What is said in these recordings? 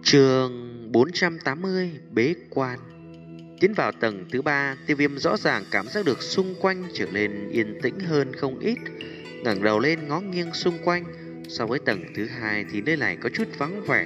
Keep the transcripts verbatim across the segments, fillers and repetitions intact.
Chương bốn trăm tám mươi Bế quan. Tiến vào tầng thứ ba, Tiêu Viêm rõ ràng cảm giác được xung quanh trở nên yên tĩnh hơn không ít. Ngẩng đầu lên ngó nghiêng xung quanh, so với tầng thứ hai thì nơi này có chút vắng vẻ.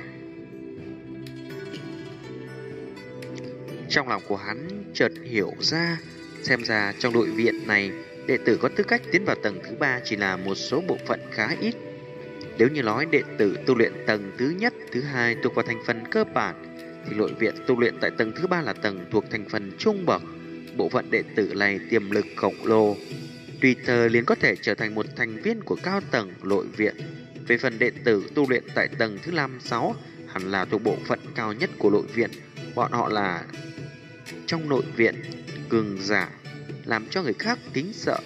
Trong lòng của hắn chợt hiểu ra, xem ra trong đội viện này, đệ tử có tư cách tiến vào tầng thứ ba chỉ là một số bộ phận khá ít. Nếu như nói đệ tử tu luyện tầng thứ nhất, thứ hai thuộc vào thành phần cơ bản, thì nội viện tu luyện tại tầng thứ ba là tầng thuộc thành phần trung bậc. Bộ phận đệ tử này tiềm lực khổng lồ, tùy thời liền có thể trở thành một thành viên của cao tầng nội viện. Về phần đệ tử tu luyện tại tầng thứ năm, sáu, hẳn là thuộc bộ phận cao nhất của nội viện. Bọn họ là trong nội viện cường giả, làm cho người khác kính sợ.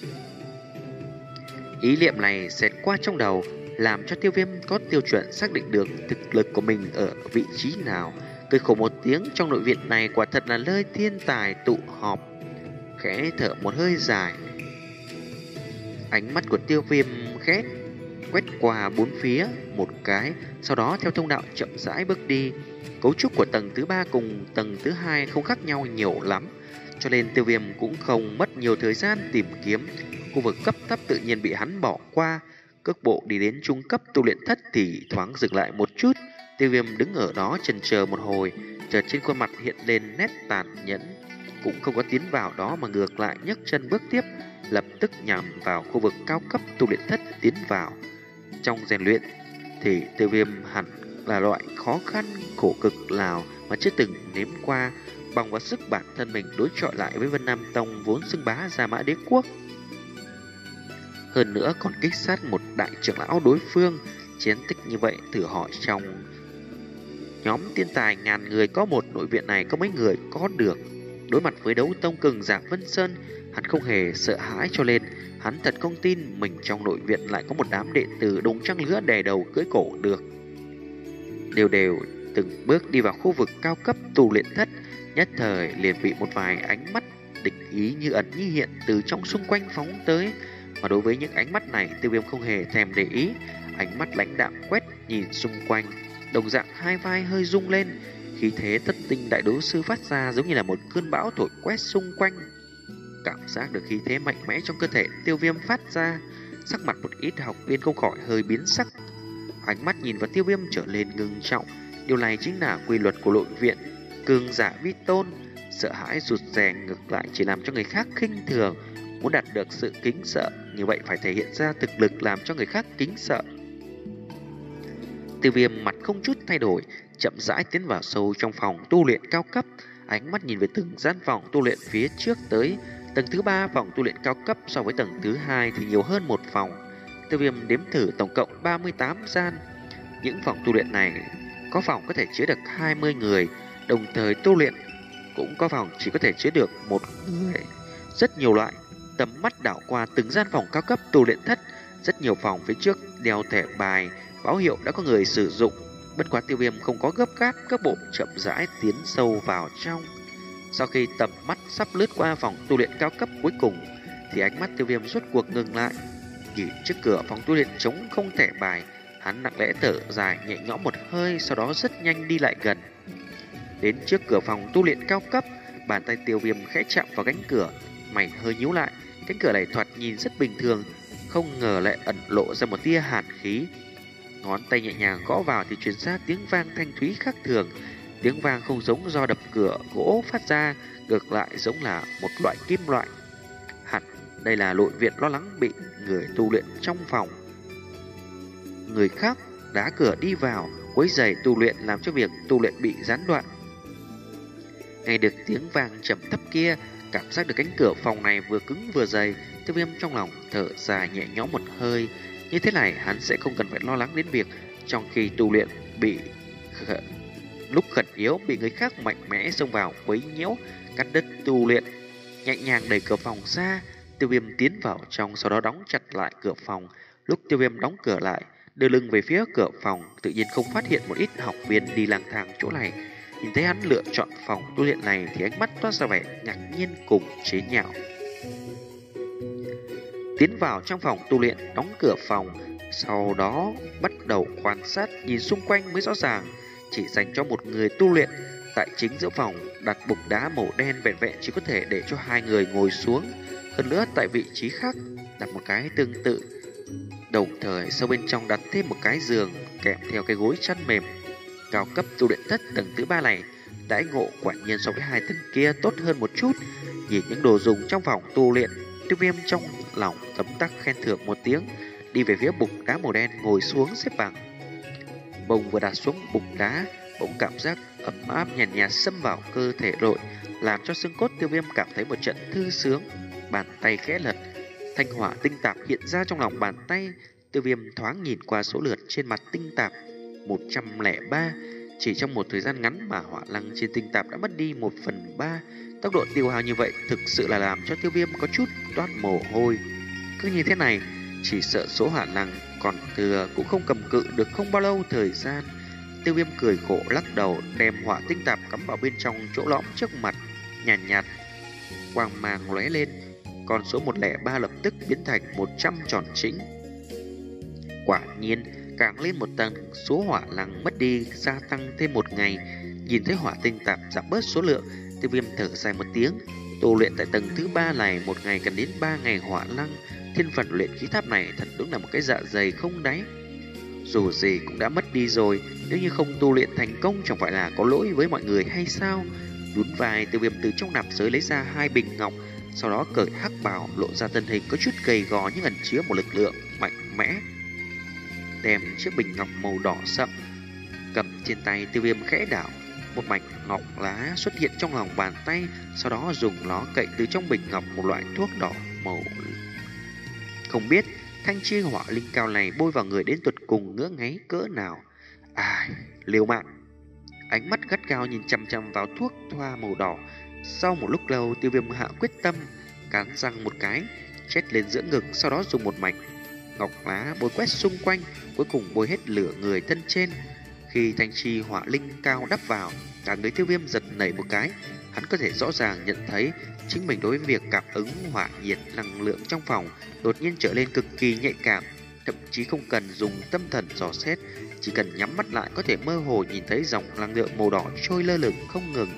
Ý niệm này xẹt qua trong đầu, làm cho Tiêu Viêm có tiêu chuẩn xác định được thực lực của mình ở vị trí nào. Cười khổ một tiếng, trong nội viện này quả thật là nơi thiên tài tụ họp. Khẽ thở một hơi dài, ánh mắt của Tiêu Viêm khét quét qua bốn phía một cái, sau đó theo thông đạo chậm rãi bước đi. Cấu trúc của tầng thứ ba cùng tầng thứ hai không khác nhau nhiều lắm, cho nên Tiêu Viêm cũng không mất nhiều thời gian tìm kiếm. Khu vực cấp thấp tự nhiên bị hắn bỏ qua. Cước bộ đi đến trung cấp tu luyện thất thì thoáng dừng lại một chút. Tiêu Viêm đứng ở đó chần chờ một hồi, chợt trên khuôn mặt hiện lên nét tàn nhẫn, cũng không có tiến vào đó mà ngược lại nhấc chân bước tiếp, lập tức nhằm vào khu vực cao cấp tu luyện thất tiến vào. Trong rèn luyện thì Tiêu Viêm hẳn là loại khó khăn khổ cực nào mà chưa từng nếm qua, bằng vào sức bản thân mình đối chọi lại với Vân Nam Tông vốn xưng bá Gia Mã Đế Quốc. Hơn nữa còn kích sát một đại trưởng lão đối phương. Chiến tích như vậy, thử hỏi trong nhóm thiên tài ngàn người có một, nội viện này có mấy người có được. Đối mặt với đấu tông cường giả Vân Sơn, hắn không hề sợ hãi, cho nên hắn thật không tin mình trong nội viện lại có một đám đệ tử đồng trang lứa đè đầu cưỡi cổ được. Đều đều từng bước đi vào khu vực cao cấp tu luyện thất, nhất thời liền bị một vài ánh mắt địch ý như ẩn như hiện từ trong xung quanh phóng tới. Mà đối với những ánh mắt này, Tiêu Viêm không hề thèm để ý. Ánh mắt lãnh đạm quét nhìn xung quanh, đồng dạng hai vai hơi rung lên, khí thế thất tinh đại đấu sư phát ra giống như là một cơn bão thổi quét xung quanh. Cảm giác được khí thế mạnh mẽ trong cơ thể Tiêu Viêm phát ra, sắc mặt một ít học viên không khỏi hơi biến sắc. Ánh mắt nhìn vào Tiêu Viêm trở lên ngưng trọng. Điều này chính là quy luật của nội viện, cường giả vi tôn, sợ hãi rụt rè ngược lại chỉ làm cho người khác khinh thường. Muốn đạt được sự kính sợ, như vậy phải thể hiện ra thực lực làm cho người khác kính sợ. Tiêu Viêm mặt không chút thay đổi, chậm rãi tiến vào sâu trong phòng tu luyện cao cấp. Ánh mắt nhìn về từng gian phòng tu luyện phía trước tới. Tầng thứ ba phòng tu luyện cao cấp so với tầng thứ hai thì nhiều hơn một phòng. Tiêu Viêm đếm thử tổng cộng ba mươi tám gian. Những phòng tu luyện này có phòng có thể chứa được hai mươi người đồng thời tu luyện, cũng có phòng chỉ có thể chứa được một người. Rất nhiều loại. Tầm mắt đảo qua từng gian phòng cao cấp tu luyện thất, rất nhiều phòng phía trước đeo thẻ bài báo hiệu đã có người sử dụng. Bất quá Tiêu Viêm không có gấp gáp, các bộ chậm rãi tiến sâu vào trong. Sau khi tầm mắt sắp lướt qua phòng tu luyện cao cấp cuối cùng, thì ánh mắt Tiêu Viêm rốt cuộc ngừng lại. Nhìn trước cửa phòng tu luyện trống không thẻ bài, hắn nặng lẽ thở dài nhẹ nhõm một hơi, sau đó rất nhanh đi lại gần. Đến trước cửa phòng tu luyện cao cấp, bàn tay Tiêu Viêm khẽ chạm vào cánh cửa, mày hơi nhíu lại. Cánh cửa này thoạt nhìn rất bình thường, không ngờ lại ẩn lộ ra một tia hàn khí. Ngón tay nhẹ nhàng gõ vào thì truyền ra tiếng vang thanh thúy khác thường. Tiếng vang không giống do đập cửa gỗ phát ra, ngược lại giống là một loại kim loại. Hẳn đây là nội viện lo lắng bị người tu luyện trong phòng người khác đá cửa đi vào, quấy rầy tu luyện, làm cho việc tu luyện bị gián đoạn. Nghe được tiếng vang trầm thấp kia, cảm giác được cánh cửa phòng này vừa cứng vừa dày, Tiêu Viêm trong lòng thở dài nhẹ nhõm một hơi. Như thế này hắn sẽ không cần phải lo lắng đến việc trong khi tu luyện bị khẩn, lúc khẩn yếu bị người khác mạnh mẽ xông vào quấy nhiễu, cắt đứt tu luyện. Nhẹ nhàng đẩy cửa phòng ra, Tiêu Viêm tiến vào trong, sau đó đóng chặt lại cửa phòng. Lúc Tiêu Viêm đóng cửa lại, đưa lưng về phía cửa phòng, tự nhiên không phát hiện một ít học viên đi lang thang chỗ này. Nhìn thấy hắn lựa chọn phòng tu luyện này thì ánh mắt toát ra vẻ ngạc nhiên cùng chế nhạo. Tiến vào trong phòng tu luyện, đóng cửa phòng, sau đó bắt đầu quan sát, nhìn xung quanh mới rõ ràng. chỉ dành cho một người tu luyện. Tại chính giữa phòng đặt bục đá màu đen vẹn vẹn chỉ có thể để cho hai người ngồi xuống. Hơn nữa tại vị trí khác đặt một cái tương tự. Đồng thời sau bên trong đặt thêm một cái giường kèm theo cái gối chăn mềm. Cao cấp tu luyện thất tầng thứ ba này đãi ngộ quả nhiên so với hai tầng kia tốt hơn một chút. Nhìn những đồ dùng trong phòng tu luyện, Tiêu Viêm trong lòng tấm tắc khen thưởng một tiếng, đi về phía bục đá màu đen ngồi xuống xếp bằng. Bông vừa đặt xuống bục đá, bỗng cảm giác ấm áp nhàn nhạt, nhạt xâm vào cơ thể nội, làm cho xương cốt Tiêu Viêm cảm thấy một trận thư sướng. Bàn tay khẽ lật, thanh hỏa tinh tạp hiện ra trong lòng bàn tay. Tiêu Viêm thoáng nhìn qua số lượt trên mặt tinh tạp, một trăm lẻ ba. Chỉ trong một thời gian ngắn mà hỏa lăng trên tinh tạp đã mất đi một phần ba. Tốc độ tiêu hao như vậy thực sự là làm cho Tiêu Viêm có chút toát mồ hôi. Cứ như thế này, chỉ sợ số hỏa lăng còn thừa cũng không cầm cự được không bao lâu thời gian. Tiêu Viêm cười khổ lắc đầu, đem hỏa tinh tạp cắm vào bên trong chỗ lõm trước mặt, nhàn nhạt, nhạt quang mang lóe lên. Con số một không ba lập tức biến thành một trăm tròn chỉnh. Quả nhiên, càng lên một tầng, số hỏa lăng mất đi gia tăng thêm một ngày. Nhìn thấy hỏa tinh tạp giảm bớt số lượng, Tiêu Viêm thở dài một tiếng. Tu luyện tại tầng thứ ba này một ngày cần đến ba ngày hỏa lăng. Thiên phận luyện khí tháp này thật đúng là một cái dạ dày không đáy. Dù gì cũng đã mất đi rồi, nếu như không tu luyện thành công chẳng phải là có lỗi với mọi người hay sao? Nhún vai, Tiêu Viêm từ trong nạp giới lấy ra hai bình ngọc, sau đó cởi hắc bào lộ ra thân hình có chút gầy gò nhưng ẩn chứa một lực lượng mạnh mẽ. Đem chiếc bình ngọc màu đỏ sậm cầm trên tay, Tiêu Viêm khẽ đảo, một mảnh ngọc lá xuất hiện trong lòng bàn tay, sau đó dùng nó cậy từ trong bình ngọc một loại thuốc đỏ màu. Không biết thanh chi hỏa linh cao này bôi vào người đến tuột cùng ngứa ngáy cỡ nào. À, liều mạng. Ánh mắt gắt gao nhìn chằm chằm vào thuốc thoa màu đỏ. Sau một lúc lâu, Tiêu Viêm hạ quyết tâm, cắn răng một cái, chết lên giữa ngực, sau đó dùng một mảnh ngọc lá bôi quét xung quanh, cuối cùng bôi hết lửa người thân trên. Khi thanh chi hỏa linh cao đắp vào, cả người Tiêu Viêm giật nảy một cái. Hắn có thể rõ ràng nhận thấy chính mình đối với việc cảm ứng hỏa nhiệt năng lượng trong phòng đột nhiên trở lên cực kỳ nhạy cảm, thậm chí không cần dùng tâm thần dò xét, chỉ cần nhắm mắt lại có thể mơ hồ nhìn thấy dòng năng lượng màu đỏ trôi lơ lửng không ngừng.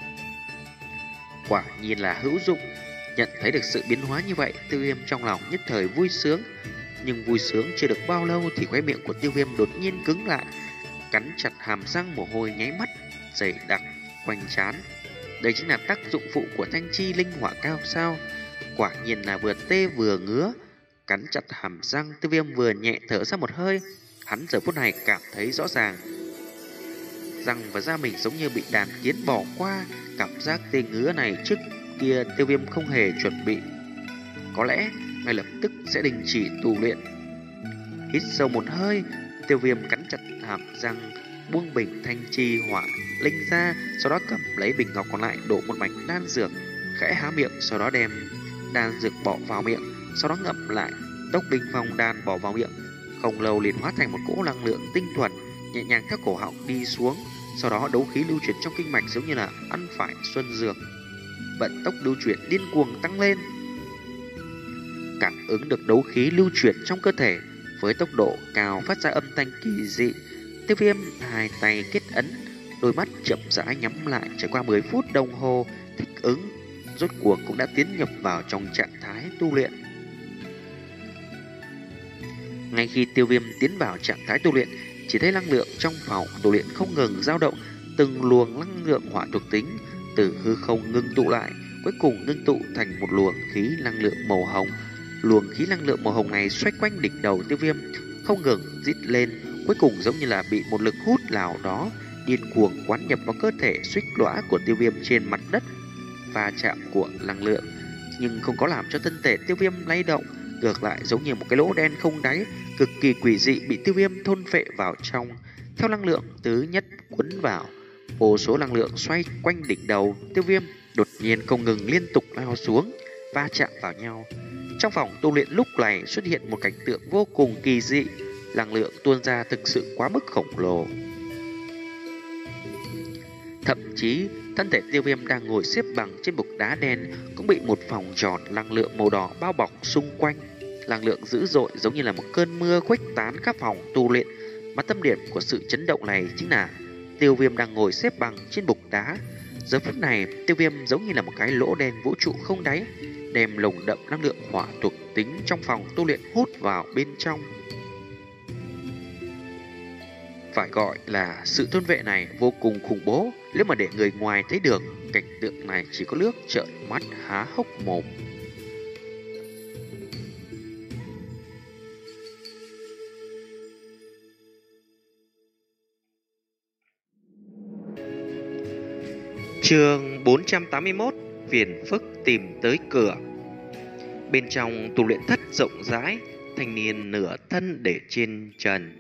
Quả nhiên là hữu dụng. Nhận thấy được sự biến hóa như vậy, Tiêu Viêm trong lòng nhất thời vui sướng. Nhưng vui sướng chưa được bao lâu thì khóe miệng của Tiêu Viêm đột nhiên cứng lại, cắn chặt hàm răng, mồ hôi nháy mắt dày đặc quanh trán. Đây chính là tác dụng phụ của thanh chi linh hỏa cao sao? Quả nhiên là vừa tê vừa ngứa. Cắn chặt hàm răng, Tiêu Viêm vừa nhẹ thở ra một hơi. Hắn giờ phút này cảm thấy rõ ràng răng và da mình giống như bị đàn kiến bỏ qua. Cảm giác tê ngứa này trước kia Tiêu Viêm không hề chuẩn bị, có lẽ ngay lập tức sẽ đình chỉ tu luyện. Hít sâu một hơi, Tiêu Viêm cắn chặt hàm răng, buông bình thanh chi hỏa linh ra, sau đó cầm lấy bình ngọc còn lại đổ một mảnh đan dược, khẽ há miệng, sau đó đem đan dược bỏ vào miệng, sau đó ngậm lại, tốc bình phong đan bỏ vào miệng. Không lâu liền hóa thành một cỗ năng lượng tinh thuần, nhẹ nhàng theo cổ họng đi xuống, sau đó đấu khí lưu chuyển trong kinh mạch giống như là ăn phải xuân dược, vận tốc lưu chuyển điên cuồng tăng lên. Cảm ứng được đấu khí lưu chuyển trong cơ thể với tốc độ cao phát ra âm thanh kỳ dị, Tiêu Viêm hai tay kết ấn, đôi mắt chậm rãi nhắm lại. Trải qua mười phút đồng hồ thích ứng, rốt cuộc cũng đã tiến nhập vào trong trạng thái tu luyện. Ngay khi Tiêu Viêm tiến vào trạng thái tu luyện, chỉ thấy năng lượng trong phòng tu luyện không ngừng dao động, từng luồng năng lượng hỏa thuộc tính từ hư không ngưng tụ lại, cuối cùng ngưng tụ thành một luồng khí năng lượng màu hồng. Luồng khí năng lượng màu hồng này xoay quanh đỉnh đầu Tiêu Viêm, không ngừng rít lên, cuối cùng giống như là bị một lực hút nào đó điên cuồng quán nhập vào cơ thể suýt lõa của Tiêu Viêm trên mặt đất. Va chạm của năng lượng nhưng không có làm cho thân thể Tiêu Viêm lay động, ngược lại giống như một cái lỗ đen không đáy cực kỳ quỷ dị bị Tiêu Viêm thôn phệ vào trong. Theo năng lượng tứ nhất cuốn vào, vô số năng lượng xoay quanh đỉnh đầu Tiêu Viêm đột nhiên không ngừng liên tục lao xuống, va chạm vào nhau. Trong phòng tu luyện lúc này xuất hiện một cảnh tượng vô cùng kỳ dị, năng lượng tuôn ra thực sự quá mức khổng lồ. Thậm chí thân thể Tiêu Viêm đang ngồi xếp bằng trên bục đá đen cũng bị một vòng tròn năng lượng màu đỏ bao bọc xung quanh. Năng lượng dữ dội giống như là một cơn mưa khuếch tán khắp phòng tu luyện, mà tâm điểm của sự chấn động này chính là Tiêu Viêm đang ngồi xếp bằng trên bục đá. Giờ phút này, Tiêu Viêm giống như là một cái lỗ đen vũ trụ không đáy, đem lồng đậm năng lượng hỏa thuộc tính trong phòng tu luyện hút vào bên trong. Phải gọi là sự thôn vệ này vô cùng khủng bố. Nếu mà để người ngoài thấy được, cảnh tượng này chỉ có nước trợn mắt há hốc mồm. Chương bốn trăm tám mươi mốt, phiền phức tìm tới cửa. Bên trong tu luyện thất rộng rãi, thanh niên nửa thân để trên trần,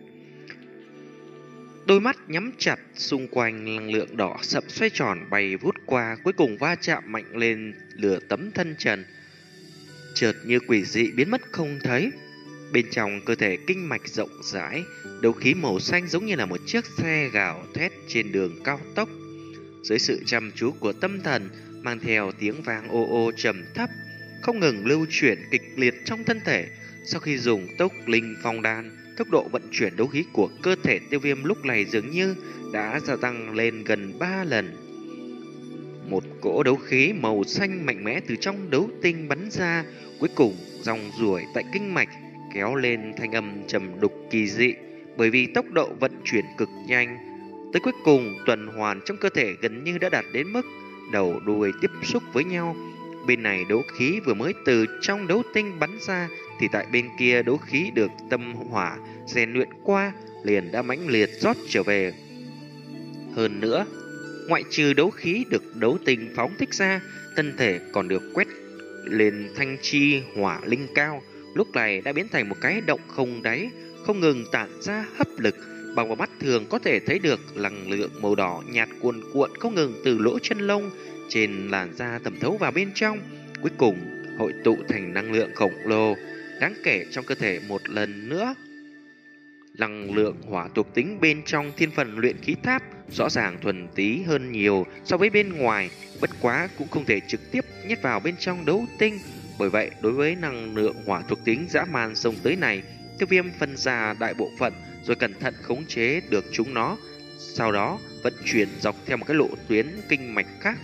đôi mắt nhắm chặt, xung quanh năng lượng đỏ sậm xoay tròn bay vút qua, cuối cùng va chạm mạnh lên lửa tấm thân trần, chợt như quỷ dị biến mất không thấy. Bên trong cơ thể kinh mạch rộng rãi, đấu khí màu xanh giống như là một chiếc xe gào thét trên đường cao tốc. Dưới sự chăm chú của tâm thần, mang theo tiếng vang ô ô trầm thấp, không ngừng lưu chuyển kịch liệt trong thân thể. Sau khi dùng tốc linh phong đan, tốc độ vận chuyển đấu khí của cơ thể Tiêu Viêm lúc này dường như đã gia tăng lên gần ba lần. Một cỗ đấu khí màu xanh mạnh mẽ từ trong đấu tinh bắn ra, cuối cùng dòng ruổi tại kinh mạch kéo lên thanh âm trầm đục kỳ dị, bởi vì tốc độ vận chuyển cực nhanh. Tới cuối cùng, tuần hoàn trong cơ thể gần như đã đạt đến mức đầu đuôi tiếp xúc với nhau. Bên này đấu khí vừa mới từ trong đấu tinh bắn ra, thì tại bên kia đấu khí được tâm hỏa rèn luyện qua liền đã mãnh liệt rót trở về. Hơn nữa, ngoại trừ đấu khí được đấu tinh phóng thích ra, thân thể còn được quét lên thanh chi hỏa linh cao, lúc này đã biến thành một cái động không đáy, không ngừng tản ra hấp lực. Bằng vào mắt thường có thể thấy được năng lượng màu đỏ nhạt cuồn cuộn không ngừng từ lỗ chân lông trên làn da thẩm thấu vào bên trong, cuối cùng hội tụ thành năng lượng khổng lồ đáng kể trong cơ thể một lần nữa. Năng lượng hỏa thuộc tính bên trong thiên phần luyện khí tháp rõ ràng thuần túy hơn nhiều so với bên ngoài, bất quá cũng không thể trực tiếp nhét vào bên trong đấu tinh. Bởi vậy, đối với năng lượng hỏa thuộc tính dã man xông tới này, Tiêu Viêm phân ra đại bộ phận rồi cẩn thận khống chế được chúng nó, sau đó vận chuyển dọc theo một cái lộ tuyến kinh mạch khác.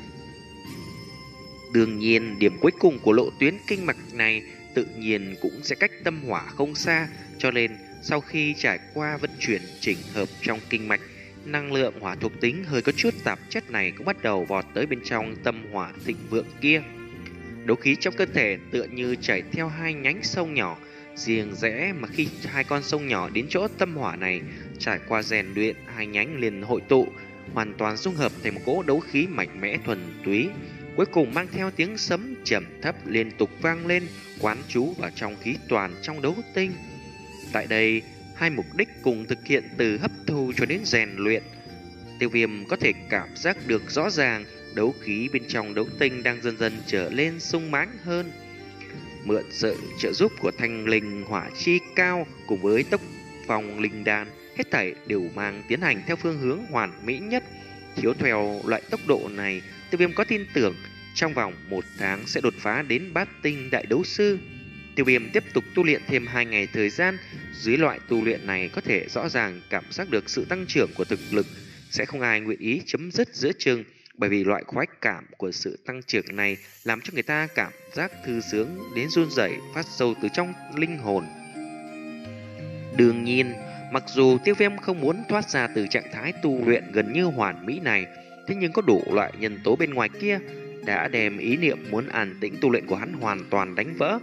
Đương nhiên, điểm cuối cùng của lộ tuyến kinh mạch này tự nhiên cũng sẽ cách tâm hỏa không xa, cho nên sau khi trải qua vận chuyển chỉnh hợp trong kinh mạch, năng lượng hỏa thuộc tính hơi có chút tạp chất này cũng bắt đầu vọt tới bên trong tâm hỏa thịnh vượng kia. Đấu khí trong cơ thể tựa như chảy theo hai nhánh sông nhỏ, riêng rẽ mà khi hai con sông nhỏ đến chỗ tâm hỏa này trải qua rèn luyện, hai nhánh liền hội tụ, hoàn toàn dung hợp thành một cỗ đấu khí mạnh mẽ thuần túy, cuối cùng mang theo tiếng sấm trầm thấp liên tục vang lên, quán trú vào trong khí toàn trong đấu tinh. Tại đây, hai mục đích cùng thực hiện từ hấp thu cho đến rèn luyện. Tiêu Viêm có thể cảm giác được rõ ràng đấu khí bên trong đấu tinh đang dần dần trở lên sung mãn hơn. Mượn sự trợ giúp của thanh linh hỏa chi cao cùng với tốc phong linh đan, hết thảy đều mang tiến hành theo phương hướng hoàn mỹ nhất. Chiếu theo loại tốc độ này, Tiêu Viêm có tin tưởng trong vòng một tháng sẽ đột phá đến bát tinh đại đấu sư. Tiêu Viêm tiếp tục tu luyện thêm hai ngày thời gian. Dưới loại tu luyện này có thể rõ ràng cảm giác được sự tăng trưởng của thực lực, sẽ không ai nguyện ý chấm dứt giữa chừng, bởi vì loại khoái cảm của sự tăng trưởng này làm cho người ta cảm giác thư sướng đến run rẩy phát sâu từ trong linh hồn. Đương nhiên, mặc dù Tiêu Viêm không muốn thoát ra từ trạng thái tu luyện gần như hoàn mỹ này, thế nhưng có đủ loại nhân tố bên ngoài kia đã đem ý niệm muốn an tĩnh tu luyện của hắn hoàn toàn đánh vỡ.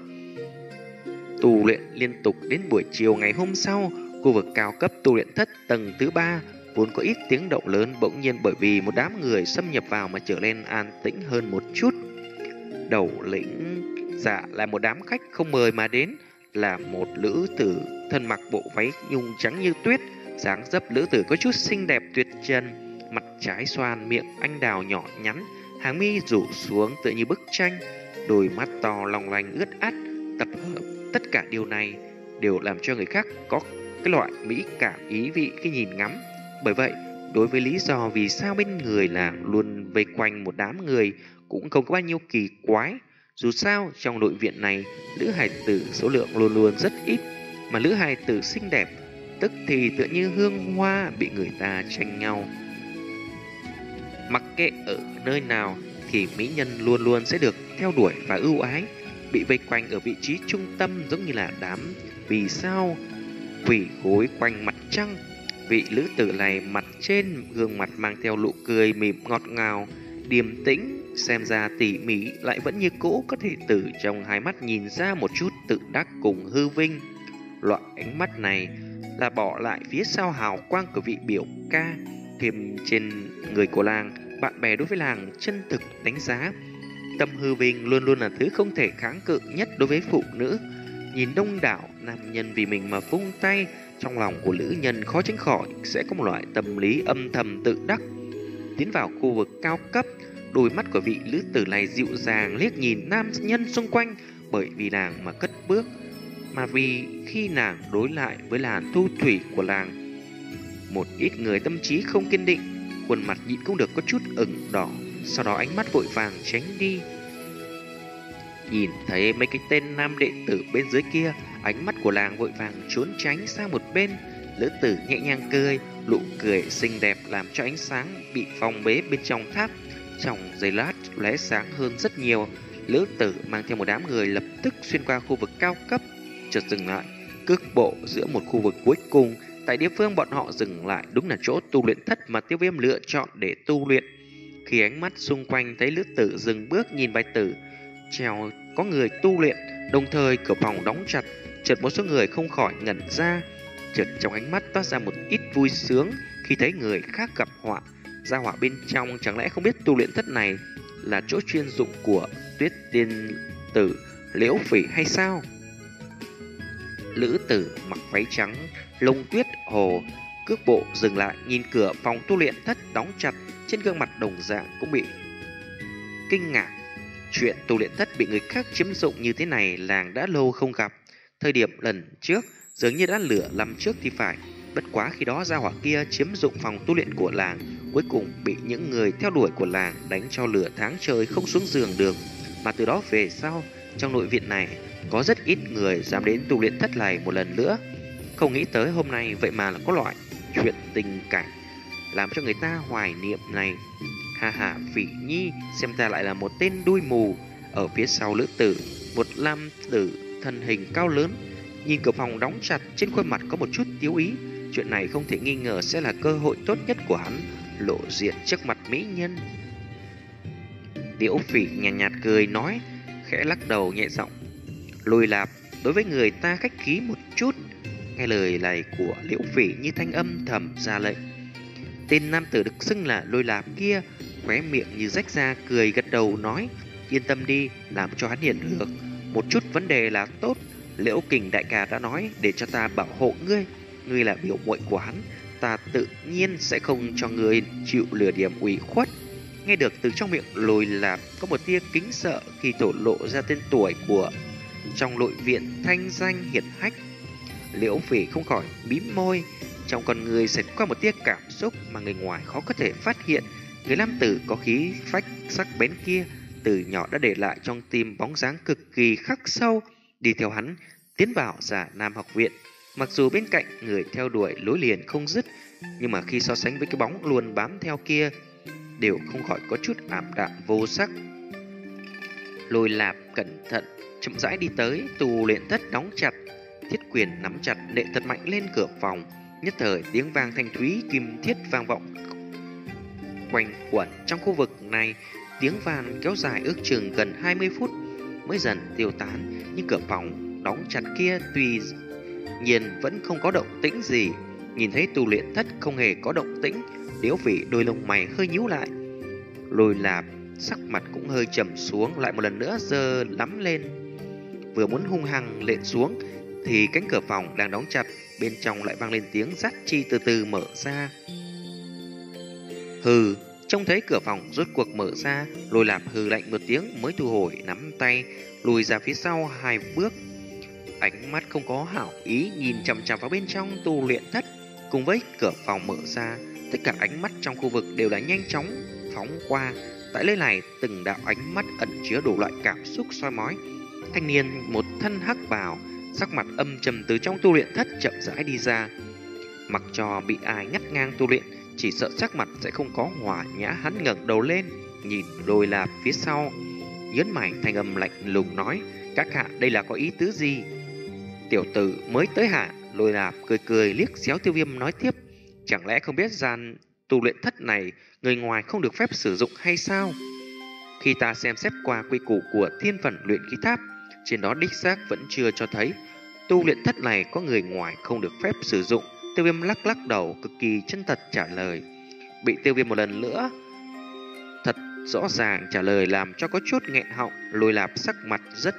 Tu luyện liên tục đến buổi chiều ngày hôm sau, khu vực cao cấp tu luyện thất tầng thứ ba vốn có ít tiếng động lớn, bỗng nhiên bởi vì một đám người xâm nhập vào mà trở nên an tĩnh hơn một chút. Đầu lĩnh dạ là một đám khách không mời mà đến, là một nữ tử thân mặc bộ váy nhung trắng như tuyết, dáng dấp nữ tử có chút xinh đẹp tuyệt trần, mặt trái xoan, miệng anh đào nhỏ nhắn, hàng mi rủ xuống tựa như bức tranh, đôi mắt to long lanh ướt át, tập hợp tất cả điều này đều làm cho người khác có cái loại mỹ cảm ý vị khi nhìn ngắm. Bởi vậy, đối với lý do vì sao bên người là luôn vây quanh một đám người cũng không có bao nhiêu kỳ quái. Dù sao, trong nội viện này, nữ hài tử số lượng luôn luôn rất ít, mà nữ hài tử xinh đẹp tức thì tựa như hương hoa bị người ta tranh nhau. Mặc kệ ở nơi nào thì mỹ nhân luôn luôn sẽ được theo đuổi và ưu ái, bị vây quanh ở vị trí trung tâm giống như là đám vì sao quỳ gối quanh mặt trăng. Vị lữ tử này mặt trên gương mặt mang theo nụ cười mỉm ngọt ngào, điềm tĩnh, xem ra tỉ mỉ lại vẫn như cũ, có thể từ trong hai mắt nhìn ra một chút tự đắc cùng hư vinh. Loại ánh mắt này là bỏ lại phía sau hào quang của vị biểu ca, thêm trên người của làng, bạn bè đối với làng chân thực đánh giá. Tâm hư vinh luôn luôn là thứ không thể kháng cự nhất đối với phụ nữ. Nhìn đông đảo nam nhân vì mình mà vung tay, trong lòng của nữ nhân khó tránh khỏi sẽ có một loại tâm lý âm thầm tự đắc. Tiến vào khu vực cao cấp, đôi mắt của vị nữ tử này dịu dàng liếc nhìn nam nhân xung quanh, bởi vì nàng mà cất bước, mà vì khi nàng đối lại với làn thu thủy của làng. Một ít người tâm trí không kiên định, khuôn mặt nhịn không được có chút ửng đỏ, sau đó ánh mắt vội vàng tránh đi. Nhìn thấy mấy cái tên nam đệ tử bên dưới kia, ánh mắt của làng vội vàng trốn tránh sang một bên. Lữ tử nhẹ nhàng cười, nụ cười xinh đẹp làm cho ánh sáng bị phong bế bên trong tháp trong giây lát lóe sáng hơn rất nhiều. Lữ tử mang theo một đám người lập tức xuyên qua khu vực cao cấp, chợt dừng lại, cước bộ giữa một khu vực cuối cùng. Tại địa phương bọn họ dừng lại đúng là chỗ tu luyện thất mà Tiêu Viêm lựa chọn để tu luyện. Khi ánh mắt xung quanh thấy Lữ tử dừng bước nhìn bài tử treo có người tu luyện, đồng thời cửa phòng đóng chặt, chợt một số người không khỏi ngẩn ra, chợt trong ánh mắt toát ra một ít vui sướng khi thấy người khác gặp họa. Gia hỏa bên trong chẳng lẽ không biết tu luyện thất này là chỗ chuyên dụng của Tuyết tiên tử Liễu Phỉ hay sao? Lữ tử mặc váy trắng lông tuyết hồ, cước bộ dừng lại nhìn cửa phòng tu luyện thất đóng chặt, trên gương mặt đồng dạng cũng bị kinh ngạc. Chuyện tu luyện thất bị người khác chiếm dụng như thế này làng đã lâu không gặp. Thời điểm lần trước dường như đã lửa lăm trước thì phải. Bất quá khi đó gia hỏa kia chiếm dụng phòng tu luyện của làng, cuối cùng bị những người theo đuổi của làng đánh cho lửa tháng trời không xuống giường được. Mà từ đó về sau, trong nội viện này có rất ít người dám đến tu luyện thất này một lần nữa. Không nghĩ tới hôm nay vậy mà là có loại chuyện tình cảnh làm cho người ta hoài niệm này. Ha ha, Phỉ Nhi xem ta lại là một tên đuôi mù. Ở phía sau Lữ tử, một nam tử thân hình cao lớn, nhìn cửa phòng đóng chặt, trên khuôn mặt có một chút tiếu ý. Chuyện này không thể nghi ngờ sẽ là cơ hội tốt nhất của hắn lộ diện trước mặt mỹ nhân. Liễu Phỉ nhàn nhạt, nhạt cười nói, khẽ lắc đầu nhẹ giọng, Lôi Lạp, đối với người ta khách khí một chút. Nghe lời này của Liễu Phỉ như thanh âm thầm ra lệnh. Tên nam tử được xưng là Lôi Lạp kia khóe miệng như rách ra, cười gật đầu nói, yên tâm đi, làm cho hắn hiện được một chút vấn đề là tốt. Liễu Kình đại ca đã nói để cho ta bảo hộ ngươi, ngươi là biểu muội của hắn, ta tự nhiên sẽ không cho ngươi chịu lừa điểm ủy khuất. Nghe được từ trong miệng Lôi Lạp có một tia kính sợ khi thổ lộ ra tên tuổi của trong nội viện thanh danh hiển hách. Liễu Phỉ không khỏi mím môi, trong con người sẽ qua một tia cảm xúc mà người ngoài khó có thể phát hiện. Người nam tử có khí phách sắc bén kia từ nhỏ đã để lại trong tim bóng dáng cực kỳ khắc sâu. Đi theo hắn tiến vào Giả Nam học viện, mặc dù bên cạnh người theo đuổi lối liền không dứt, nhưng mà khi so sánh với cái bóng luôn bám theo kia, đều không khỏi có chút ảm đạm vô sắc. Lôi Lạp cẩn thận chậm rãi đi tới tu luyện thất đóng chặt, thiết quyền nắm chặt nệ thật mạnh lên cửa phòng. Nhất thời tiếng vang thanh thúy kim thiết vang vọng quanh quẩn trong khu vực này. Tiếng vang kéo dài ước chừng gần hai mươi phút mới dần tiêu tán, nhưng cửa phòng đóng chặt kia tuy nhiên vẫn không có động tĩnh gì. Nhìn thấy tu luyện thất không hề có động tĩnh, Liễu Phỉ đôi lông mày hơi nhíu lại. Lôi Lạp sắc mặt cũng hơi trầm xuống, lại một lần nữa giơ lắm lên, vừa muốn hung hăng lện xuống thì cánh cửa phòng đang đóng chặt bên trong lại vang lên tiếng rắt chi từ từ mở ra. Hừ, trông thấy cửa phòng rốt cuộc mở ra, Lôi Lạp hừ lạnh một tiếng mới thu hồi nắm tay, lùi ra phía sau hai bước. Ánh mắt không có hảo ý nhìn chằm chằm vào bên trong tu luyện thất. Cùng với cửa phòng mở ra, tất cả ánh mắt trong khu vực đều đã nhanh chóng phóng qua. Tại nơi này, từng đạo ánh mắt ẩn chứa đủ loại cảm xúc soi mói. Thanh niên một thân hắc bào, sắc mặt âm trầm từ trong tu luyện thất chậm rãi đi ra. Mặc cho bị ai ngắt ngang tu luyện, chỉ sợ sắc mặt sẽ không có hòa nhã. Hắn ngẩng đầu lên, nhìn Lôi Lạp phía sau, nhớn mày, thanh âm lạnh lùng nói: các hạ đây là có ý tứ gì? Tiểu tử mới tới hạ? Lôi Lạp cười cười liếc xéo Tiêu Viêm nói tiếp: chẳng lẽ không biết gian tu luyện thất này người ngoài không được phép sử dụng hay sao? Khi ta xem xét qua quy củ của thiên phần luyện khí tháp, trên đó đích xác vẫn chưa cho thấy tu luyện thất này có người ngoài không được phép sử dụng. Tiêu Viêm lắc lắc đầu, cực kỳ chân thật trả lời. Bị Tiêu Viêm một lần nữa thật rõ ràng trả lời làm cho có chút nghẹn họng. Lôi Lạp sắc mặt rất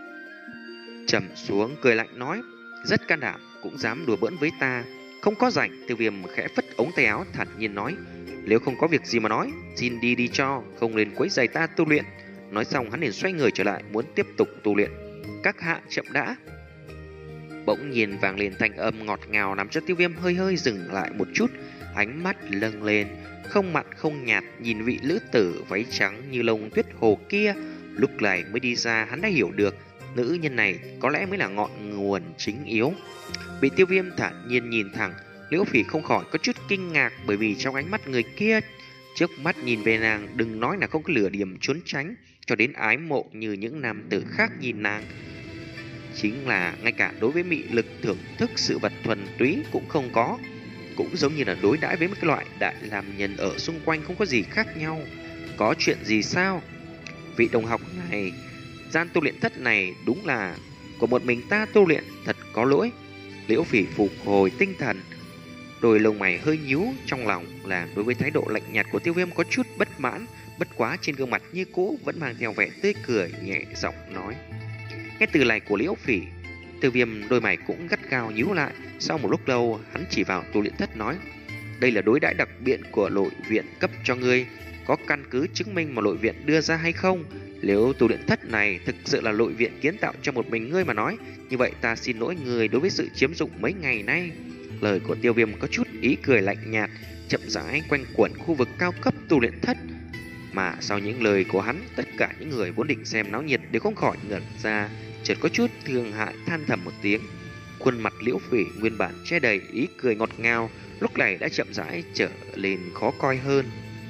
trầm xuống, cười lạnh nói: rất can đảm, cũng dám đùa bỡn với ta, không có rảnh. Tiêu Viêm khẽ phất ống tay áo, thản nhiên nói: nếu không có việc gì mà nói, xin đi đi cho, không nên quấy rầy ta tu luyện. Nói xong hắn liền xoay người trở lại, muốn tiếp tục tu luyện. Các hạ chậm đã. Bỗng nhiên vang lên thanh âm ngọt ngào làm cho Tiêu Viêm hơi hơi dừng lại một chút, ánh mắt lâng lên, không mặn không nhạt nhìn vị lữ tử váy trắng như lông tuyết hồ kia. Lúc này mới đi ra, hắn đã hiểu được nữ nhân này có lẽ mới là ngọn nguồn chính yếu. Bị Tiêu Viêm thản nhiên nhìn thẳng, Liễu Phỉ không khỏi có chút kinh ngạc, bởi vì trong ánh mắt người kia trước mắt nhìn về nàng, đừng nói là không có lửa điểm trốn tránh, cho đến ái mộ như những nam tử khác nhìn nàng. Chính là ngay cả đối với mị lực thưởng thức sự vật thuần túy cũng không có, cũng giống như là đối đãi với một cái loại đại làm nhân ở xung quanh không có gì khác nhau. Có chuyện gì sao? Vị đồng học này, gian tu luyện thất này đúng là của một mình ta tu luyện, thật có lỗi. Liễu Phỉ phục hồi tinh thần, đôi lông mày hơi nhíu, trong lòng là đối với thái độ lạnh nhạt của Tiêu Viêm có chút bất mãn. Bất quá trên gương mặt như cũ vẫn mang theo vẻ tươi cười, nhẹ giọng nói. Nghe từ lời của Liễu Phỉ, Tiêu Viêm đôi mày cũng gắt gao nhíu lại. Sau một lúc lâu, hắn chỉ vào tu luyện thất nói: đây là đối đãi đặc biệt của nội viện cấp cho ngươi, có căn cứ chứng minh mà nội viện đưa ra hay không? Nếu tu luyện thất này thực sự là nội viện kiến tạo cho một mình ngươi mà nói, như vậy ta xin lỗi người đối với sự chiếm dụng mấy ngày nay. Lời của Tiêu Viêm có chút ý cười lạnh nhạt, chậm rãi quanh quẩn khu vực cao cấp tu luyện thất. Mà sau những lời của hắn, tất cả những người vốn định xem náo nhiệt đều không khỏi ngẩn ra, chợt có chút thương hại than thầm một tiếng. Khuôn mặt Liễu Phỉ nguyên bản che đầy ý cười ngọt ngào, lúc này đã chậm rãi trở lên khó coi hơn.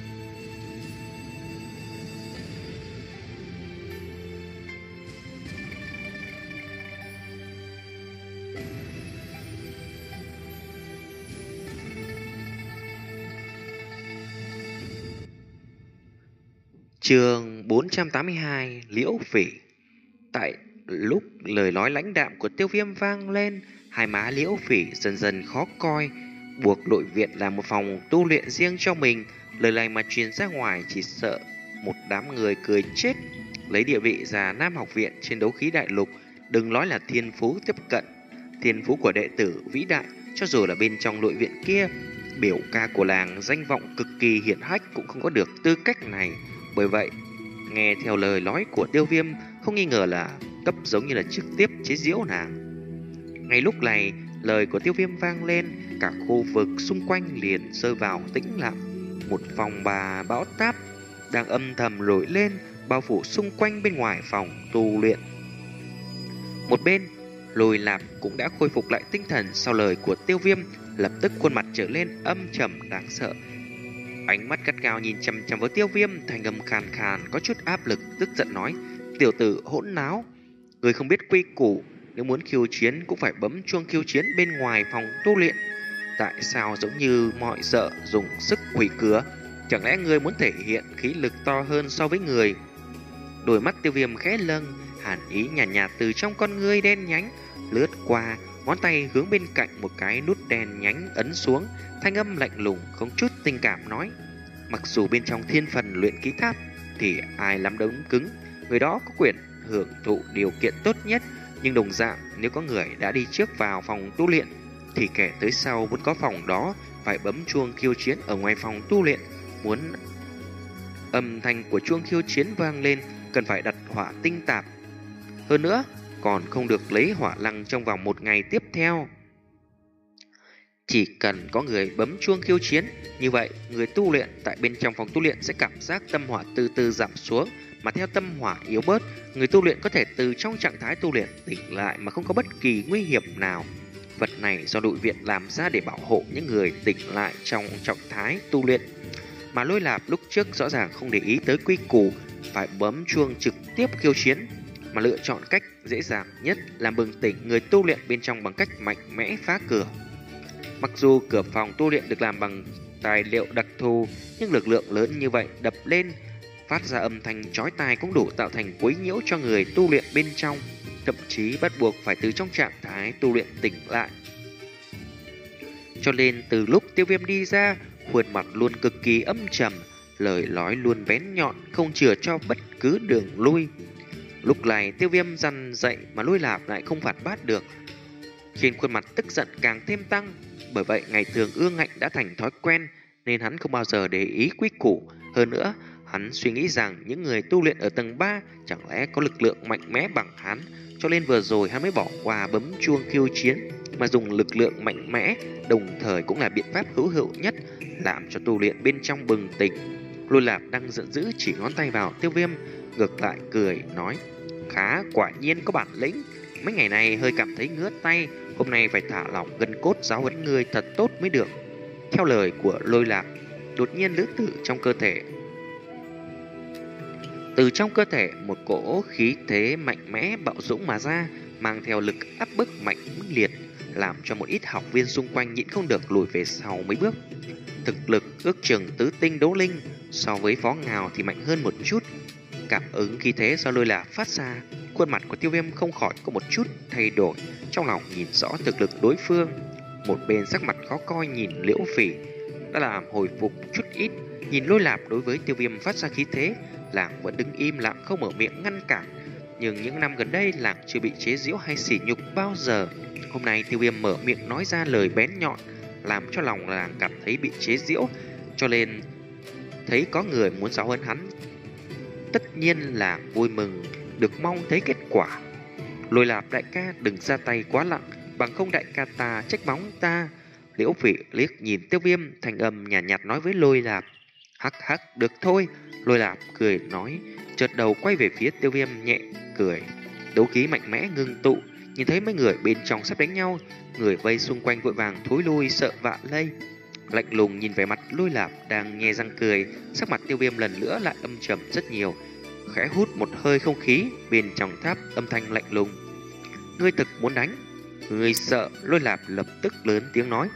Chương bốn trăm tám mươi hai, Liễu Phỉ. Tại lúc lời nói lãnh đạm của Tiêu Viêm vang lên, hai má Liễu Phỉ dần dần khó coi. Buộc nội viện là một phòng tu luyện riêng cho mình, lời này mà truyền ra ngoài chỉ sợ một đám người cười chết. Lấy địa vị già Nam học viện trên đấu khí đại lục, đừng nói là thiên phú tiếp cận thiên phú của đệ tử vĩ đại, cho dù là bên trong nội viện kia, biểu ca của làng danh vọng cực kỳ hiển hách cũng không có được tư cách này. Bởi vậy, nghe theo lời nói của Tiêu Viêm, không nghi ngờ là cấp giống như là trực tiếp chế giễu nàng. Ngay lúc này, lời của Tiêu Viêm vang lên, cả khu vực xung quanh liền rơi vào tĩnh lặng. Một phòng bà bão táp đang âm thầm nổi lên, bao phủ xung quanh bên ngoài phòng tu luyện. Một bên, Lôi Lạp cũng đã khôi phục lại tinh thần sau lời của Tiêu Viêm, lập tức khuôn mặt trở lên âm trầm đáng sợ. Ánh mắt gắt gao nhìn chằm chằm vào Tiêu Viêm, thành âm khàn khàn có chút áp lực, tức giận nói: tiểu tử hỗn náo, người không biết quy củ, nếu muốn khiêu chiến cũng phải bấm chuông khiêu chiến bên ngoài phòng tu luyện. Tại sao giống như mọi sợ dùng sức quỷ cửa? Chẳng lẽ người muốn thể hiện khí lực to hơn so với người? Đôi mắt Tiêu Viêm khẽ lâng, hàn ý nhàn nhạt, nhạt từ trong con ngươi đen nhánh lướt qua, ngón tay hướng bên cạnh một cái nút đen nhánh ấn xuống, thanh âm lạnh lùng không chút tình cảm nói: mặc dù bên trong thiên phần luyện khí tháp thì ai lắm đống cứng, người đó có quyền hưởng thụ điều kiện tốt nhất, nhưng đồng dạng nếu có người đã đi trước vào phòng tu luyện thì kẻ tới sau muốn có phòng đó phải bấm chuông khiêu chiến ở ngoài phòng tu luyện. Muốn âm thanh của chuông khiêu chiến vang lên, cần phải đặt hỏa tinh tạp, hơn nữa còn không được lấy hỏa lăng trong vòng một ngày tiếp theo. Chỉ cần có người bấm chuông khiêu chiến, như vậy người tu luyện tại bên trong phòng tu luyện sẽ cảm giác tâm hỏa từ từ giảm xuống, mà theo tâm hỏa yếu bớt, người tu luyện có thể từ trong trạng thái tu luyện tỉnh lại mà không có bất kỳ nguy hiểm nào. vật này do đội viện làm ra để bảo hộ những người tỉnh lại trong trạng thái tu luyện. Mà Lôi Lạp lúc trước rõ ràng không để ý tới quy củ, phải bấm chuông trực tiếp khiêu chiến, mà lựa chọn cách dễ dàng nhất là bừng tỉnh người tu luyện bên trong bằng cách mạnh mẽ phá cửa. Mặc dù cửa phòng tu luyện được làm bằng tài liệu đặc thù, nhưng lực lượng lớn như vậy đập lên phát ra âm thanh chói tai cũng đủ tạo thành quấy nhiễu cho người tu luyện bên trong, thậm chí bắt buộc phải từ trong trạng thái tu luyện tỉnh lại. Cho nên từ lúc Tiêu Viêm đi ra, khuôn mặt luôn cực kỳ âm trầm, lời nói luôn bén nhọn, không chừa cho bất cứ đường lui. Lúc này Tiêu Viêm dằn dậy mà Lôi Lạp lại không phản bác được, khiến khuôn mặt tức giận càng thêm tăng. Bởi vậy ngày thường ương ngạnh đã thành thói quen, nên hắn không bao giờ để ý quy củ. Hơn nữa, hắn suy nghĩ rằng những người tu luyện ở tầng ba chẳng lẽ có lực lượng mạnh mẽ bằng hắn, cho nên vừa rồi hắn mới bỏ qua bấm chuông khiêu chiến, mà dùng lực lượng mạnh mẽ, đồng thời cũng là biện pháp hữu hiệu nhất làm cho tu luyện bên trong bừng tỉnh. Lôi Lạp đang giận dữ chỉ ngón tay vào Tiêu Viêm, ngược lại cười nói: khá, quả nhiên có bản lĩnh. Mấy ngày này hơi cảm thấy ngứa tay, hôm nay phải thả lỏng gân cốt giáo huấn ngươi thật tốt mới được. Theo lời của Lôi Lạp, đột nhiên lữ tử trong cơ thể Từ trong cơ thể một cỗ khí thế mạnh mẽ bạo dũng mà ra, mang theo lực áp bức mạnh liệt, làm cho một ít học viên xung quanh nhịn không được lùi về sau mấy bước. Thực lực ước chừng tứ tinh đấu linh, so với Phó Ngào thì mạnh hơn một chút. Cảm ứng khí thế do Lôi Lạp phát ra, khuôn mặt của Tiêu Viêm không khỏi có một chút thay đổi, trong lòng nhìn rõ thực lực đối phương. Một bên sắc mặt khó coi nhìn Liễu Phỉ đã làm hồi phục chút ít, nhìn Lôi Lạp đối với Tiêu Viêm phát ra khí thế, làng vẫn đứng im lặng không mở miệng ngăn cản. Nhưng những năm gần đây làng chưa bị chế giễu hay sỉ nhục bao giờ. Hôm nay Tiêu Viêm mở miệng nói ra lời bén nhọn, làm cho lòng làng cảm thấy bị chế giễu, cho nên thấy có người muốn giáo huấn hắn, tất nhiên là vui mừng, được mong thấy kết quả. Lôi Lạp đại ca đừng ra tay quá nặng, bằng không đại ca ta trách mắng ta. Liễu Phỉ liếc nhìn Tiêu Viêm, thành âm nhàn nhạt, nhạt nói với Lôi Lạp. Hắc hắc, được thôi. Lôi Lạp cười nói, chợt đầu quay về phía Tiêu Viêm nhẹ cười. Đấu khí mạnh mẽ ngưng tụ, nhìn thấy mấy người bên trong sắp đánh nhau, người vây xung quanh vội vàng thối lui sợ vạ lây. Lạnh lùng nhìn về mặt Lôi Lạp đang nhe răng cười, sắc mặt Tiêu Viêm lần nữa lại âm trầm rất nhiều, khẽ hút một hơi không khí, bên trong tháp âm thanh lạnh lùng. Ngươi thực muốn đánh? Ngươi sợ? Lôi Lạp lập tức lớn tiếng nói.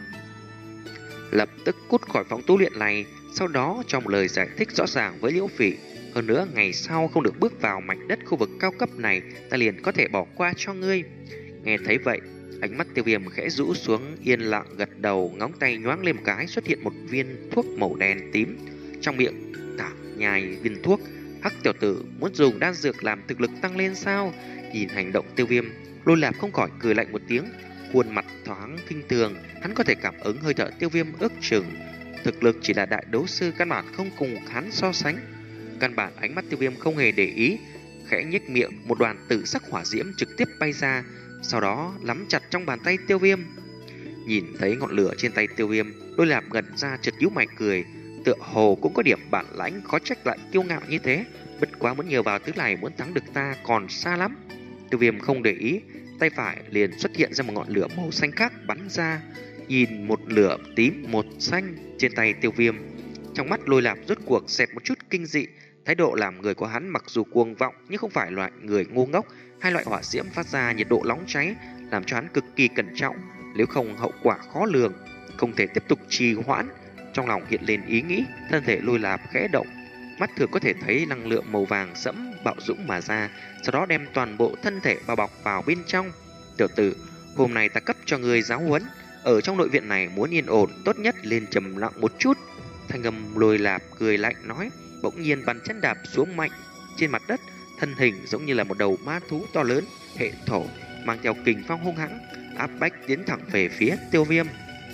Lập tức cút khỏi phòng tu luyện này, sau đó trong lời giải thích rõ ràng với Liễu Phỉ. Hơn nữa ngày sau không được bước vào mảnh đất khu vực cao cấp này, ta liền có thể bỏ qua cho ngươi. Nghe thấy vậy, ánh mắt Tiêu Viêm khẽ rũ xuống, yên lặng gật đầu, ngón tay nhoáng lên một cái, xuất hiện một viên thuốc màu đen tím, trong miệng thả nhai viên thuốc. Hắc tiểu tử muốn dùng đan dược làm thực lực tăng lên sao? Nhìn hành động Tiêu Viêm, Lôi Lạp không khỏi cười lạnh một tiếng, khuôn mặt thoáng kinh thường. Hắn có thể cảm ứng hơi thở Tiêu Viêm ước chừng thực lực chỉ là đại đấu sư, căn bản không cùng hắn so sánh. Căn bản ánh mắt Tiêu Viêm không hề để ý, khẽ nhếch miệng, một đoàn tử sắc hỏa diễm trực tiếp bay ra, sau đó nắm chặt trong bàn tay Tiêu Viêm. Nhìn thấy ngọn lửa trên tay Tiêu Viêm, Lôi Lạp ngẩn ra, chợt nhíu mày cười, tựa hồ cũng có điểm bản lãnh, khó trách lại kiêu ngạo như thế. Bất quá muốn nhờ vào thứ này muốn thắng được ta còn xa lắm. Tiêu Viêm không để ý, tay phải liền xuất hiện ra một ngọn lửa màu xanh khác bắn ra. Nhìn một lửa tím một xanh trên tay Tiêu Viêm, trong mắt Lôi Lạp rốt cuộc xẹt một chút kinh dị. Thái độ làm người của hắn mặc dù cuồng vọng nhưng không phải loại người ngu ngốc. Hai loại hỏa diễm phát ra nhiệt độ nóng cháy làm cho hắn cực kỳ cẩn trọng, nếu không hậu quả khó lường, không thể tiếp tục trì hoãn. Trong lòng hiện lên ý nghĩ, thân thể Lôi Lạp khẽ động, mắt thường có thể thấy năng lượng màu vàng sẫm bạo dũng mà ra, sau đó đem toàn bộ thân thể bao bọc vào bên trong. Tiểu tử, hôm nay ta cấp cho người giáo huấn. Ở trong nội viện này muốn yên ổn, tốt nhất lên trầm lặng một chút. Thanh âm Lôi Lạp cười lạnh nói, bỗng nhiên bàn chân đạp xuống mạnh trên mặt đất, thân hình giống như là một đầu ma thú to lớn, hệ thổ, mang theo kình phong hung hãng, áp bách tiến thẳng về phía Tiêu Viêm.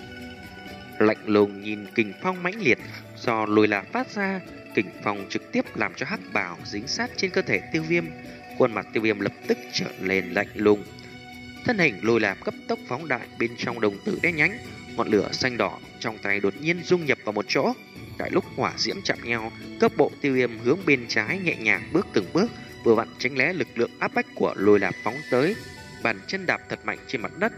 Lạnh lùng nhìn kình phong mãnh liệt do Lôi Lạp phát ra, kình phong trực tiếp làm cho hắc bào dính sát trên cơ thể Tiêu Viêm. Khuôn mặt Tiêu Viêm lập tức trở lên lạnh lùng. Thân hình Lôi Lạp cấp tốc phóng đại, bên trong đồng tử đen nhánh, ngọn lửa xanh đỏ trong tay đột nhiên dung nhập vào một chỗ. Tại lúc hỏa diễm chạm nhau, cấp bộ Tiêu Viêm hướng bên trái nhẹ nhàng bước từng bước, vừa vặn tránh né lực lượng áp bách của Lôi Lạp phóng tới. Bàn chân đạp thật mạnh trên mặt đất,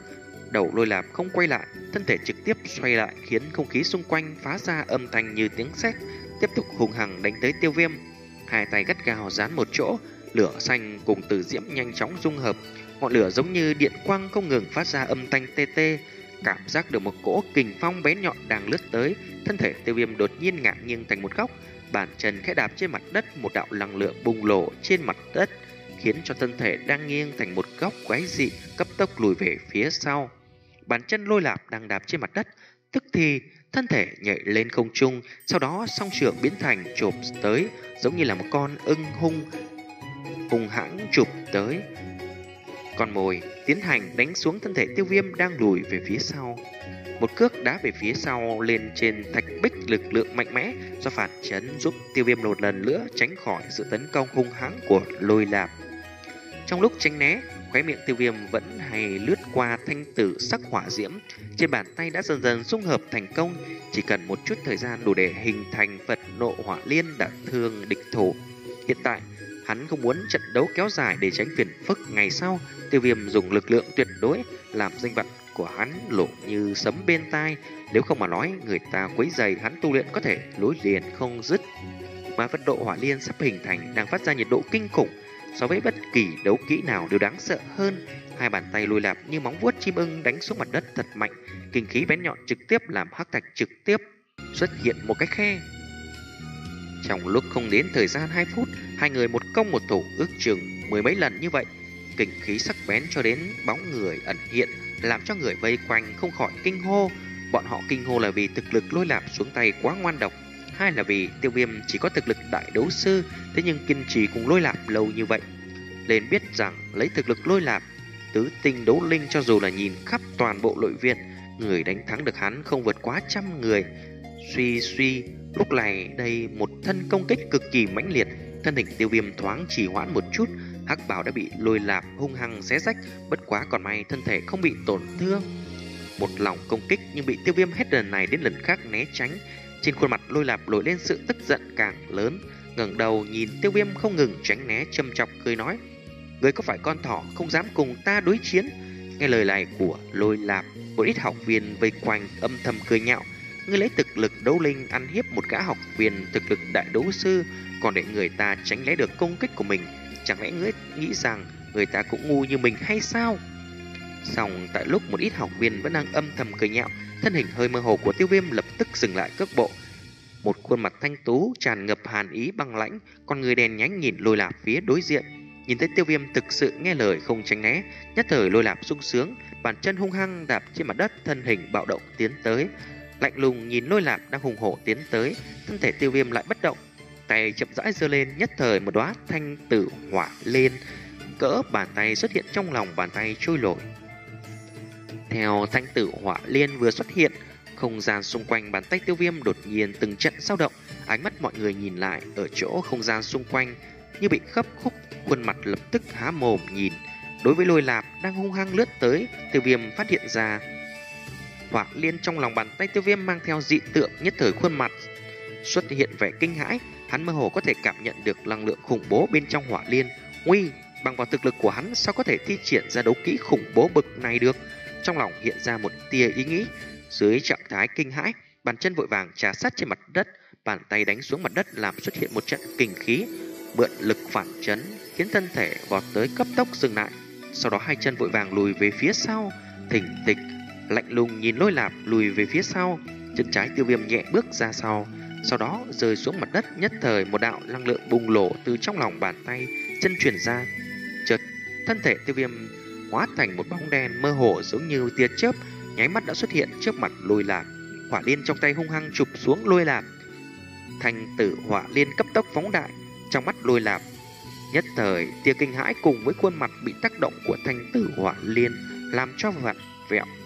Đầu lôi lạp không quay lại, thân thể trực tiếp xoay lại khiến không khí xung quanh phá ra âm thanh như tiếng sét, tiếp tục hung hăng đánh tới Tiêu Viêm. Hai tay gắt gao dán một chỗ, lửa xanh cùng tử diễm nhanh chóng dung hợp, ngọn lửa giống như điện quang không ngừng phát ra âm thanh tê tê. Cảm giác được một cỗ kình phong bén nhọn đang lướt tới, thân thể Tiêu Viêm đột nhiên ngả nghiêng thành một góc, bàn chân khẽ đạp trên mặt đất, một đạo năng lượng bùng nổ trên mặt đất, khiến cho thân thể đang nghiêng thành một góc quái dị cấp tốc lùi về phía sau. Bàn chân lôi lạp đang đạp trên mặt đất, tức thì thân thể nhảy lên không trung, sau đó song trưởng biến thành chộp tới, giống như là một con ưng hung hung hãng chụp tới. Con mồi tiến hành đánh xuống thân thể Tiêu Viêm đang lùi về phía sau. Một cước đá về phía sau lên trên thạch bích, lực lượng mạnh mẽ do phản chấn giúp Tiêu Viêm một lần nữa tránh khỏi sự tấn công hung hãng của lôi lạp. Trong lúc tránh né, khóe miệng Tiêu Viêm vẫn hay lướt qua thanh tử sắc hỏa diễm, trên bàn tay đã dần dần dung hợp thành công, chỉ cần một chút thời gian đủ để hình thành Phật nộ hỏa liên đả thương địch thủ. Hiện tại, hắn không muốn trận đấu kéo dài để tránh phiền phức ngày sau. Tiêu Viêm dùng lực lượng tuyệt đối làm danh vọng của hắn lộ như sấm bên tai, nếu không mà nói người ta quấy rầy hắn tu luyện có thể nối liền không dứt. Mà Phật độ hỏa liên sắp hình thành đang phát ra nhiệt độ kinh khủng, so với bất kỳ đấu kỹ nào đều đáng sợ hơn. Hai bàn tay lôi lạp như móng vuốt chim ưng đánh xuống mặt đất thật mạnh, kinh khí bén nhọn trực tiếp làm hắc thạch trực tiếp xuất hiện một cái khe. Trong lúc không đến thời gian hai phút, hai người một công một thủ, ước chừng mười mấy lần như vậy. Kinh khí sắc bén cho đến bóng người ẩn hiện, làm cho người vây quanh không khỏi kinh hô. Bọn họ kinh hô là vì thực lực lôi lạp xuống tay quá ngoan độc, hai là vì Tiêu Viêm chỉ có thực lực đại đấu sư, thế nhưng kiên trì cùng lôi lạp lâu như vậy. Nên biết rằng lấy thực lực lôi lạp tứ tinh đấu linh, cho dù là nhìn khắp toàn bộ nội viện, người đánh thắng được hắn không vượt quá trăm người. Suy suy, lúc này đây một thân công kích cực kỳ mãnh liệt, thân hình Tiêu Viêm thoáng trì hoãn một chút, hắc bào đã bị lôi lạp hung hăng xé rách, bất quá còn may thân thể không bị tổn thương. Một lòng công kích nhưng bị Tiêu Viêm hết lần này đến lần khác né tránh. Trên khuôn mặt lôi lạp nổi lên sự tức giận càng lớn, ngẩng đầu nhìn Tiêu Viêm không ngừng tránh né, châm chọc cười nói: "Ngươi có phải con thỏ không dám cùng ta đối chiến?" Nghe lời này của lôi lạp, một ít học viên vây quanh âm thầm cười nhạo: "Ngươi lấy thực lực đấu linh ăn hiếp một gã học viên thực lực đại đấu sư, còn để người ta tránh né được công kích của mình, chẳng lẽ ngươi nghĩ rằng người ta cũng ngu như mình hay sao?" Xong tại lúc một ít học viên vẫn đang âm thầm cười nhạo, thân hình hơi mơ hồ của Tiêu Viêm lập tức dừng lại cước bộ. Một khuôn mặt thanh tú tràn ngập hàn ý băng lãnh, con người đèn nhánh nhìn lôi lạp phía đối diện. Nhìn thấy Tiêu Viêm thực sự nghe lời không tránh né, nhất thời lôi lạp sung sướng, bàn chân hung hăng đạp trên mặt đất, thân hình bạo động tiến tới. Lạnh lùng nhìn lôi lạp đang hùng hổ tiến tới, thân thể Tiêu Viêm lại bất động, tay chậm rãi giơ lên, nhất thời một đóa thanh tử hỏa lên cỡ bàn tay xuất hiện trong lòng bàn tay trôi nổi. Theo thanh tử hỏa liên vừa xuất hiện, không gian xung quanh bàn tay Tiêu Viêm đột nhiên từng trận dao động, ánh mắt mọi người nhìn lại ở chỗ không gian xung quanh như bị khấp khúc, khuôn mặt lập tức há mồm nhìn. Đối với lôi lạp đang hung hăng lướt tới, Tiêu Viêm phát hiện ra hỏa liên trong lòng bàn tay Tiêu Viêm mang theo dị tượng, nhất thời khuôn mặt xuất hiện vẻ kinh hãi. Hắn mơ hồ có thể cảm nhận được năng lượng khủng bố bên trong hỏa liên. Nguy, bằng vào thực lực của hắn sao có thể thi triển ra đấu kỹ khủng bố bực này được? Trong lòng hiện ra một tia ý nghĩ. Dưới trạng thái kinh hãi, bàn chân vội vàng trà sát trên mặt đất, bàn tay đánh xuống mặt đất làm xuất hiện một trận kình khí, mượn lực phản chấn khiến thân thể vọt tới cấp tốc dừng lại. Sau đó hai chân vội vàng lùi về phía sau, thình thịch, lạnh lùng nhìn lôi lạp lùi về phía sau. Chân trái Tiêu Viêm nhẹ bước ra sau, sau đó rơi xuống mặt đất, nhất thời một đạo năng lượng bùng nổ từ trong lòng bàn tay chân truyền ra. Chợt thân thể Tiêu Viêm hóa thành một bóng đen mơ hồ giống như tia chớp, nháy mắt đã xuất hiện trước mặt lôi lạp. Hỏa liên trong tay hung hăng chụp xuống lôi lạp. Thanh tử hỏa liên cấp tốc phóng đại, trong mắt lôi lạp nhất thời tia kinh hãi cùng với khuôn mặt bị tác động của thanh tử hỏa liên làm cho vặn vẹo